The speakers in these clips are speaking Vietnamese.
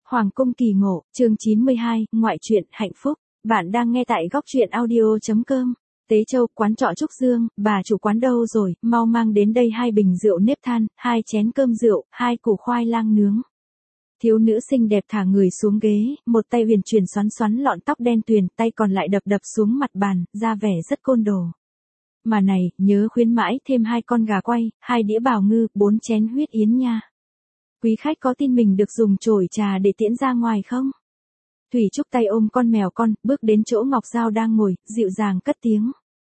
Hoàng cung kỳ ngộ, chương 92, ngoại truyện, hạnh phúc. Bạn đang nghe tại góc truyện audio.com. Tế Châu, quán trọ Trúc Dương, bà chủ quán đâu rồi, mau mang đến đây 2 bình rượu nếp than, 2 chén cơm rượu, 2 củ khoai lang nướng. Thiếu nữ xinh đẹp thả người xuống ghế, một tay huyền chuyển xoắn xoắn lọn tóc đen tuyền, tay còn lại đập đập xuống mặt bàn, ra vẻ rất côn đồ. Mà này, nhớ khuyến mãi thêm 2 con gà quay, 2 đĩa bào ngư, 4 chén huyết yến nha. Quý khách có tin mình được dùng chổi trà để tiễn ra ngoài không? Thủy Trúc tay ôm con mèo con, bước đến chỗ Ngọc Giao đang ngồi, dịu dàng cất tiếng.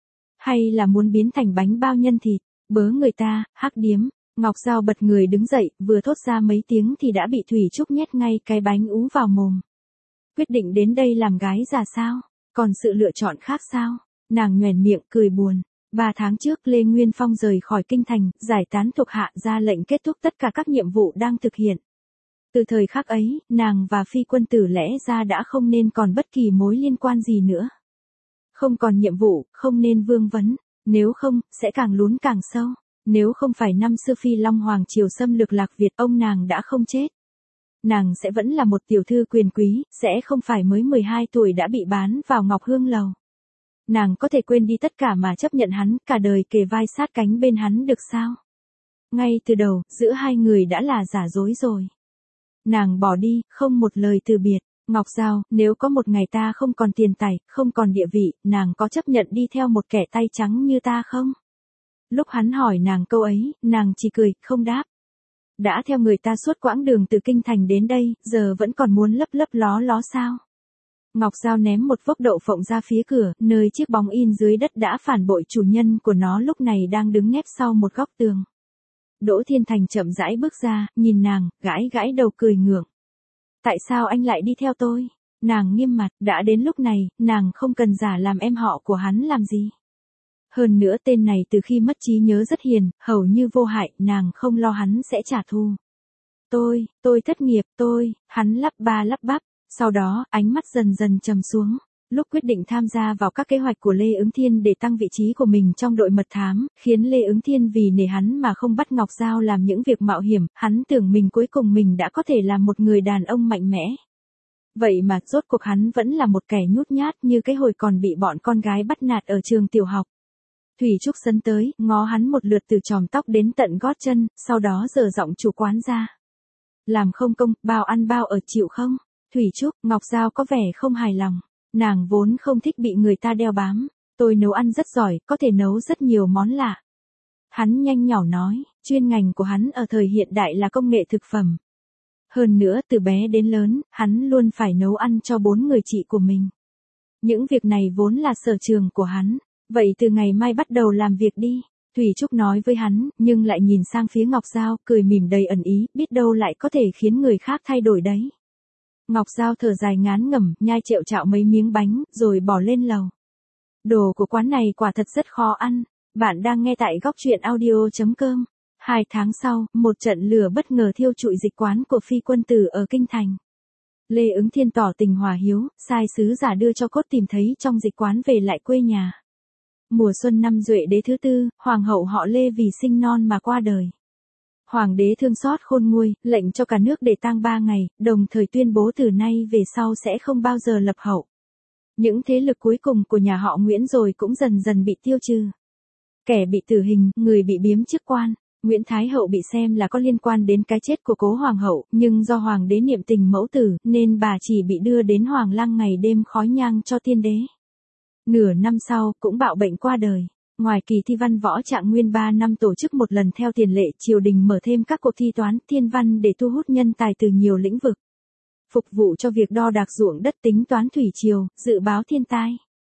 Hay là muốn biến thành bánh bao nhân thịt, bớ người ta, hắc điếm. Ngọc Giao bật người đứng dậy, vừa thốt ra mấy tiếng thì đã bị Thủy Trúc nhét ngay cái bánh ú vào mồm. Quyết định đến đây làm gái già sao? Còn sự lựa chọn khác sao? Nàng nhoẻn miệng cười buồn. 3 tháng trước Lê Nguyên Phong rời khỏi kinh thành, giải tán thuộc hạ ra lệnh kết thúc tất cả các nhiệm vụ đang thực hiện. Từ thời khắc ấy, nàng và Phi Quân Tử lẽ ra đã không nên còn bất kỳ mối liên quan gì nữa. Không còn nhiệm vụ, không nên vương vấn, nếu không, sẽ càng lún càng sâu. Nếu không phải năm xưa Phi Long Hoàng triều xâm lược Lạc Việt, ông nàng đã không chết. Nàng sẽ vẫn là một tiểu thư quyền quý, sẽ không phải mới 12 tuổi đã bị bán vào Ngọc Hương Lầu. Nàng có thể quên đi tất cả mà chấp nhận hắn, cả đời kề vai sát cánh bên hắn được sao? Ngay từ đầu, giữa hai người đã là giả dối rồi. Nàng bỏ đi, không một lời từ biệt. Ngọc Giao, nếu có một ngày ta không còn tiền tài, không còn địa vị, nàng có chấp nhận đi theo một kẻ tay trắng như ta không? Lúc hắn hỏi nàng câu ấy, nàng chỉ cười, không đáp. Đã theo người ta suốt quãng đường từ kinh thành đến đây, giờ vẫn còn muốn lấp lấp ló ló sao? Ngọc Giao ném một vốc đậu phộng ra phía cửa, nơi chiếc bóng in dưới đất đã phản bội chủ nhân của nó lúc này đang đứng nép sau một góc tường. Đỗ Thiên Thành chậm rãi bước ra, nhìn nàng, gãi gãi đầu cười ngượng. Tại sao anh lại đi theo tôi? Nàng nghiêm mặt, đã đến lúc này, nàng không cần giả làm em họ của hắn làm gì. Hơn nữa tên này từ khi mất trí nhớ rất hiền, hầu như vô hại, nàng không lo hắn sẽ trả thù. Tôi thất nghiệp, hắn lắp ba lắp bắp. Sau đó, ánh mắt dần dần trầm xuống. Lúc quyết định tham gia vào các kế hoạch của Lê Ứng Thiên để tăng vị trí của mình trong đội mật thám, khiến Lê Ứng Thiên vì nể hắn mà không bắt Ngọc Giao làm những việc mạo hiểm, hắn tưởng mình cuối cùng mình đã có thể làm một người đàn ông mạnh mẽ. Vậy mà rốt cuộc hắn vẫn là một kẻ nhút nhát như cái hồi còn bị bọn con gái bắt nạt ở trường tiểu học. Thủy Trúc sấn tới, ngó hắn một lượt từ chòm tóc đến tận gót chân, sau đó giở giọng chủ quán ra. Làm không công, bao ăn bao ở chịu không? Thủy Trúc, Ngọc Giao có vẻ không hài lòng. Nàng vốn không thích bị người ta đeo bám. Tôi nấu ăn rất giỏi, có thể nấu rất nhiều món lạ. Hắn nhanh nhỏ nói, chuyên ngành của hắn ở thời hiện đại là công nghệ thực phẩm. Hơn nữa, từ bé đến lớn, hắn luôn phải nấu ăn cho 4 người chị của mình. Những việc này vốn là sở trường của hắn. Vậy từ ngày mai bắt đầu làm việc đi. Thủy Trúc nói với hắn, nhưng lại nhìn sang phía Ngọc Giao, cười mỉm đầy ẩn ý, biết đâu lại có thể khiến người khác thay đổi đấy. Ngọc Giao thở dài ngán ngẩm, nhai trệu trạo mấy miếng bánh, rồi bỏ lên lầu. Đồ của quán này quả thật rất khó ăn. Bạn đang nghe tại góc truyện audio.com. 2 tháng sau, một trận lửa bất ngờ thiêu trụi dịch quán của Phi Quân Tử ở kinh thành. Lê Ứng Thiên tỏ tình hòa hiếu, sai sứ giả đưa cho cốt tìm thấy trong dịch quán về lại quê nhà. Mùa xuân năm Duệ đế thứ 4, hoàng hậu họ Lê vì sinh non mà qua đời. Hoàng đế thương xót khôn nguôi, lệnh cho cả nước để tang 3 ngày, đồng thời tuyên bố từ nay về sau sẽ không bao giờ lập hậu. Những thế lực cuối cùng của nhà họ Nguyễn rồi cũng dần dần bị tiêu trừ. Kẻ bị tử hình, người bị biếm chức quan. Nguyễn Thái Hậu bị xem là có liên quan đến cái chết của cố hoàng hậu, nhưng do hoàng đế niệm tình mẫu tử, nên bà chỉ bị đưa đến Hoàng Lăng ngày đêm khói nhang cho tiên đế. Nửa năm sau, cũng bạo bệnh qua đời. Ngoài kỳ thi văn võ Trạng Nguyên 3 năm tổ chức một lần theo tiền lệ, triều đình mở thêm các cuộc thi toán, thiên văn để thu hút nhân tài từ nhiều lĩnh vực. Phục vụ cho việc đo đạc ruộng đất, tính toán thủy triều, dự báo thiên tai.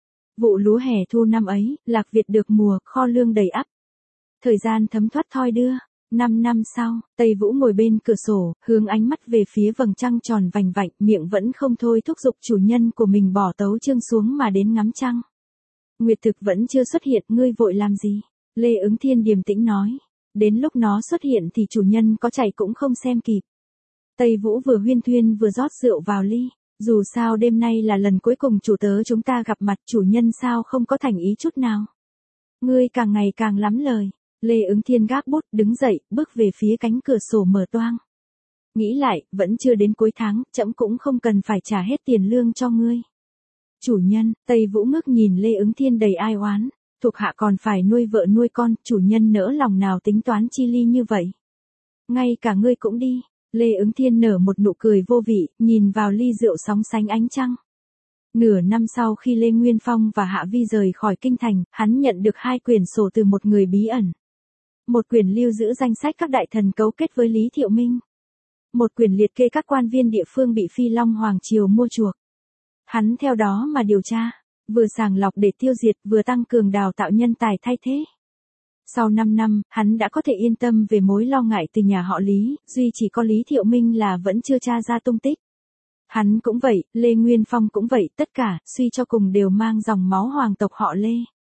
Vụ lúa hè thu năm ấy, Lạc Việt được mùa, kho lương đầy ắp. Thời gian thấm thoát thoi đưa. 5 năm sau, Tây Vũ ngồi bên cửa sổ, hướng ánh mắt về phía vầng trăng tròn vành vạnh, miệng vẫn không thôi thúc giục chủ nhân của mình bỏ tấu chương xuống mà đến ngắm trăng. Nguyệt thực vẫn chưa xuất hiện, ngươi vội làm gì? Lê Ứng Thiên điềm tĩnh nói. Đến lúc nó xuất hiện thì chủ nhân có chạy cũng không xem kịp. Tây Vũ vừa huyên thuyên vừa rót rượu vào ly. Dù sao đêm nay là lần cuối cùng chủ tớ chúng ta gặp mặt, chủ nhân sao không có thành ý chút nào? Ngươi càng ngày càng lắm lời. Lê Ứng Thiên gác bút, đứng dậy, bước về phía cánh cửa sổ mở toang. Nghĩ lại, vẫn chưa đến cuối tháng, trẫm cũng không cần phải trả hết tiền lương cho ngươi. Chủ nhân, Tây Vũ ngước nhìn Lê Ứng Thiên đầy ai oán, thuộc hạ còn phải nuôi vợ nuôi con, chủ nhân nỡ lòng nào tính toán chi ly như vậy. Ngay cả ngươi cũng đi. Lê Ứng Thiên nở một nụ cười vô vị, nhìn vào ly rượu sóng sánh ánh trăng. Nửa năm sau khi Lê Nguyên Phong và Hạ Vi rời khỏi kinh thành, hắn nhận được 2 quyển sổ từ một người bí ẩn. Một quyển lưu giữ danh sách các đại thần cấu kết với Lý Thiệu Minh. Một quyển liệt kê các quan viên địa phương bị Phi Long Hoàng Triều mua chuộc. Hắn theo đó mà điều tra, vừa sàng lọc để tiêu diệt, vừa tăng cường đào tạo nhân tài thay thế. Sau 5 năm, hắn đã có thể yên tâm về mối lo ngại từ nhà họ Lý, duy chỉ có Lý Thiệu Minh là vẫn chưa tra ra tung tích. Hắn cũng vậy, Lê Nguyên Phong cũng vậy, tất cả, suy cho cùng đều mang dòng máu hoàng tộc họ Lê.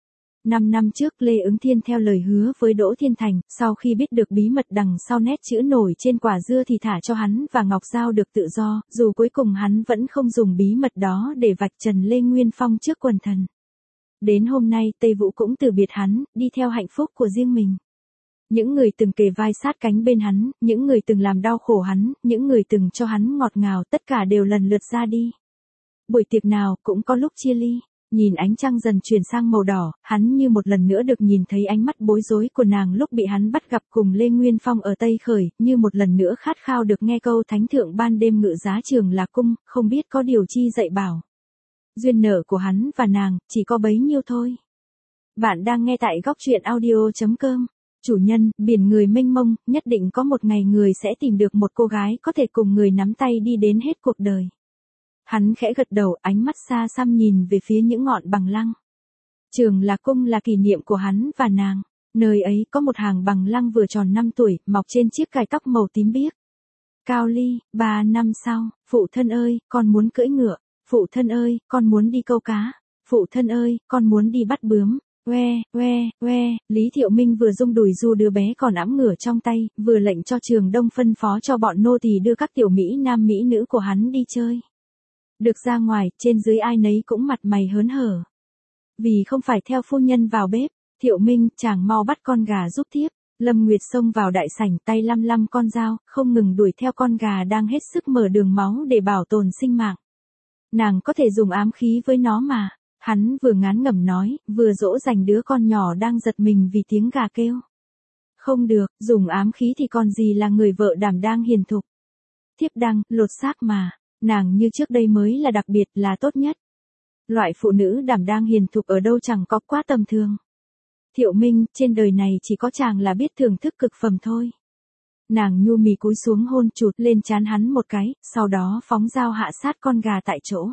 5 năm trước Lê Ứng Thiên theo lời hứa với Đỗ Thiên Thành, sau khi biết được bí mật đằng sau nét chữ nổi trên quả dưa thì thả cho hắn và Ngọc Giao được tự do, dù cuối cùng hắn vẫn không dùng bí mật đó để vạch trần Lê Nguyên Phong trước quần thần. Đến hôm nay Tây Vũ cũng từ biệt hắn, đi theo hạnh phúc của riêng mình. Những người từng kề vai sát cánh bên hắn, những người từng làm đau khổ hắn, những người từng cho hắn ngọt ngào, tất cả đều lần lượt ra đi. Buổi tiệc nào cũng có lúc chia ly. Nhìn ánh trăng dần chuyển sang màu đỏ, hắn như một lần nữa được nhìn thấy ánh mắt bối rối của nàng lúc bị hắn bắt gặp cùng Lê Nguyên Phong ở Tây Khởi, như một lần nữa khát khao được nghe câu thánh thượng ban đêm ngự giá Trường Lạc Cung, không biết có điều chi dạy bảo. Duyên nợ của hắn và nàng, chỉ có bấy nhiêu thôi. Bạn đang nghe tại góc truyện audio.com. Chủ nhân, biển người mênh mông, nhất định có một ngày người sẽ tìm được một cô gái có thể cùng người nắm tay đi đến hết cuộc đời. Hắn khẽ gật đầu, ánh mắt xa xăm nhìn về phía những ngọn bằng lăng. Trường Lạc Cung là kỷ niệm của hắn và nàng. Nơi ấy có một hàng bằng lăng vừa tròn 5 tuổi, mọc trên chiếc cài tóc màu tím biếc. Cao Ly, 3 năm sau, phụ thân ơi, con muốn cưỡi ngựa. Phụ thân ơi, con muốn đi câu cá. Phụ thân ơi, con muốn đi bắt bướm. Lý Thiệu Minh vừa rung đùi du đứa bé còn ẵm ngửa trong tay, vừa lệnh cho Trường Đông phân phó cho bọn nô tỳ đưa các tiểu mỹ nam mỹ nữ của hắn đi chơi. Được ra ngoài, trên dưới ai nấy cũng mặt mày hớn hở. Vì không phải theo phu nhân vào bếp, Thiệu Minh, chàng mau bắt con gà giúp thiếp. Lâm Nguyệt xông vào đại sảnh, tay lăm lăm con dao, không ngừng đuổi theo con gà đang hết sức mở đường máu để bảo tồn sinh mạng. Nàng có thể dùng ám khí với nó mà. Hắn vừa ngán ngẩm nói, vừa dỗ dành đứa con nhỏ đang giật mình vì tiếng gà kêu. Không được, dùng ám khí thì còn gì là người vợ đảm đang hiền thục. Thiếp đang, lột xác mà. Nàng như trước đây mới là đặc biệt, là tốt nhất. Loại phụ nữ đảm đang hiền thục ở đâu chẳng có quá tầm thường. Thiệu Minh, trên đời này chỉ có chàng là biết thưởng thức cực phẩm thôi. Nàng nhu mì cúi xuống hôn chụt lên trán hắn một cái, sau đó phóng dao hạ sát con gà tại chỗ.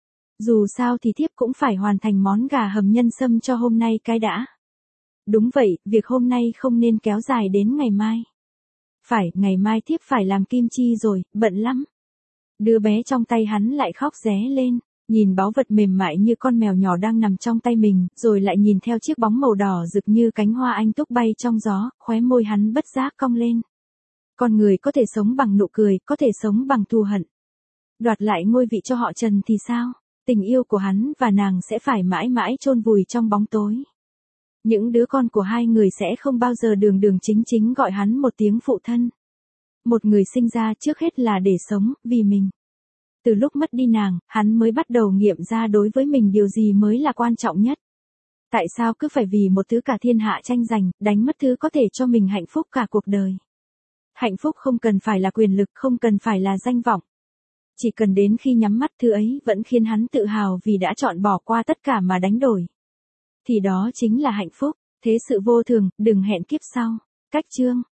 Dù sao thì thiếp cũng phải hoàn thành món gà hầm nhân sâm cho hôm nay cái đã. Đúng vậy, việc hôm nay không nên kéo dài đến ngày mai. Phải, ngày mai thiếp phải làm kim chi rồi, bận lắm. Đứa bé trong tay hắn lại khóc ré lên, nhìn báu vật mềm mại như con mèo nhỏ đang nằm trong tay mình, rồi lại nhìn theo chiếc bóng màu đỏ rực như cánh hoa anh túc bay trong gió, khóe môi hắn bất giác cong lên. Con người có thể sống bằng nụ cười, có thể sống bằng thù hận. Đoạt lại ngôi vị cho họ Trần thì sao? Tình yêu của hắn và nàng sẽ phải mãi mãi chôn vùi trong bóng tối. Những đứa con của hai người sẽ không bao giờ đường đường chính chính gọi hắn một tiếng phụ thân. Một người sinh ra trước hết là để sống, vì mình. Từ lúc mất đi nàng, hắn mới bắt đầu nghiệm ra đối với mình điều gì mới là quan trọng nhất. Tại sao cứ phải vì một thứ cả thiên hạ tranh giành, đánh mất thứ có thể cho mình hạnh phúc cả cuộc đời. Hạnh phúc không cần phải là quyền lực, không cần phải là danh vọng. Chỉ cần đến khi nhắm mắt thứ ấy vẫn khiến hắn tự hào vì đã chọn bỏ qua tất cả mà đánh đổi. Thì đó chính là hạnh phúc, thế sự vô thường, đừng hẹn kiếp sau. Cách chương.